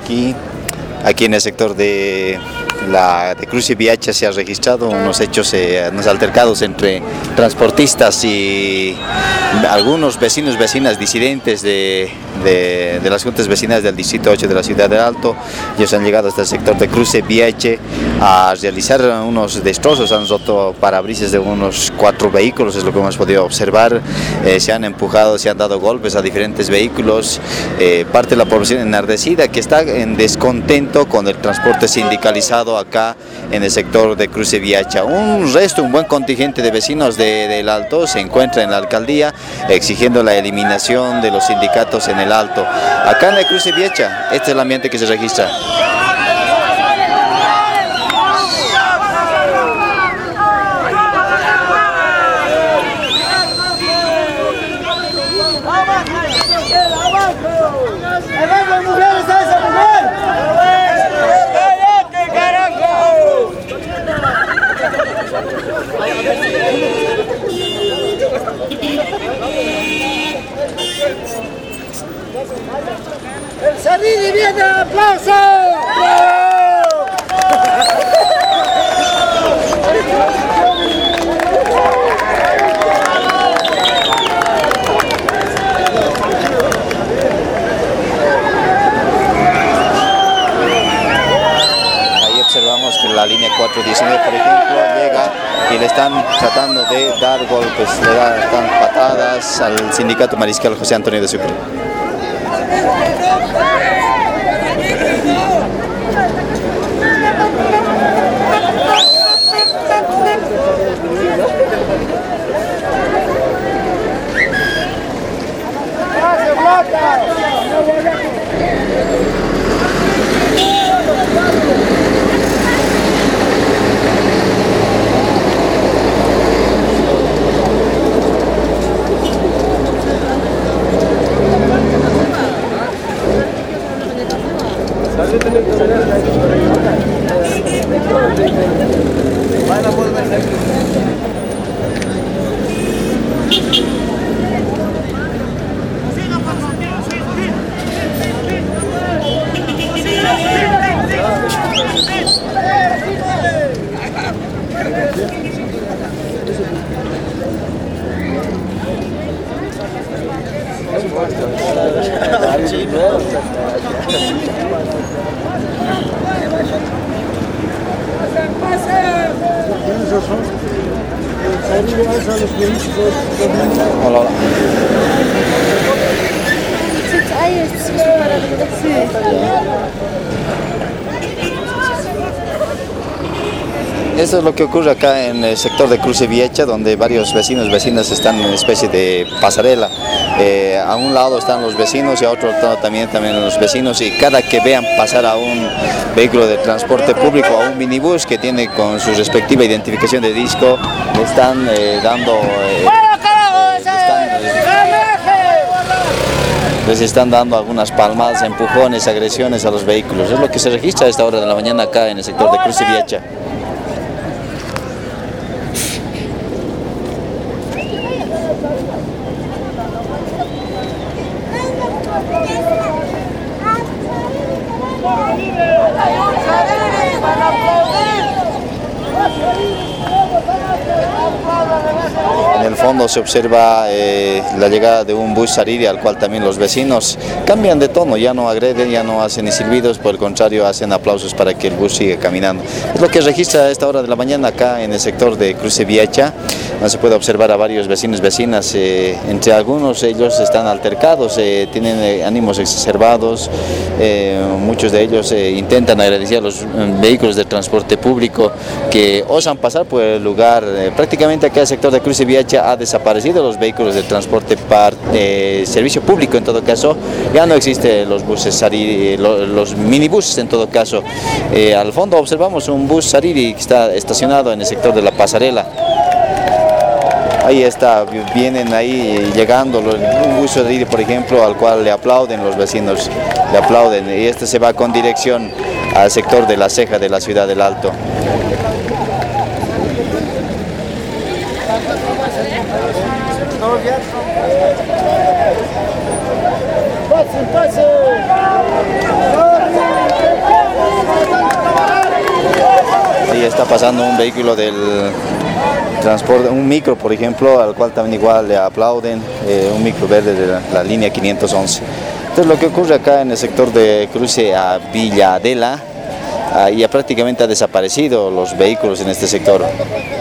Aquí en el sector de Cruce Viacha se ha registrado unos hechos, unos altercados entre transportistas y algunos vecinas disidentes de las juntas vecinales del distrito 8 de la ciudad de Alto. Ellos han llegado hasta el sector de Cruce Viacha a realizar unos destrozos, han roto parabrisas de unos 4 vehículos, es lo que hemos podido observar. Se han empujado, se han dado golpes a diferentes vehículos. Parte de la población enardecida que está en descontento con el transporte sindicalizado acá en el sector de Cruce Viacha. Un buen contingente de vecinos del Alto se encuentra en la alcaldía exigiendo la eliminación de los sindicatos en el Alto. Acá en el Cruce Viacha, este es el ambiente que se registra. ¡El Sarili viene! ¡Aplauso! Ahí observamos que la línea 419, por ejemplo, llega y le están tratando de dar golpes, están patadas al sindicato mariscal José Antonio de Sucre. Hola. Esto es lo que ocurre acá en el sector de Cruce Viacha, donde varios vecinas están en una especie de pasarela. A un lado están los vecinos y a otro lado también los vecinos, y cada que vean pasar a un vehículo de transporte público, a un minibús que tiene con su respectiva identificación de disco, le están les están dando algunas palmadas, empujones, agresiones a los vehículos. Es lo que se registra a esta hora de la mañana acá en el sector de Cruce Viacha. En el fondo se observa la llegada de un bus Sariri, al cual también los vecinos cambian de tono, ya no agreden, ya no hacen ni silbidos, por el contrario hacen aplausos para que el bus siga caminando. Es lo que registra a esta hora de la mañana acá en el sector de Cruce Viacha. No se puede observar a varios vecinas, entre algunos ellos están altercados, tienen ánimos exacerbados, muchos de ellos intentan agredir a los vehículos de transporte público que osan pasar por el lugar. Prácticamente acá el sector de Cruce Viacha ha desaparecido los vehículos de transporte servicio público, en todo caso, ya no existen los buses Sariri, los minibuses en todo caso. Al fondo observamos un bus Sariri que está estacionado en el sector de la pasarela. Ahí está, vienen ahí llegando un bus Sariri, por ejemplo, al cual le aplauden los vecinos, le aplauden, y este se va con dirección al sector de La Ceja de la ciudad del Alto. ¡Pase! está pasando un vehículo del transporte, un micro por ejemplo, al cual también igual le aplauden, un micro verde de la línea 511. Entonces lo que ocurre acá en el sector de cruce a Villa Adela, ya prácticamente ha desaparecido los vehículos en este sector.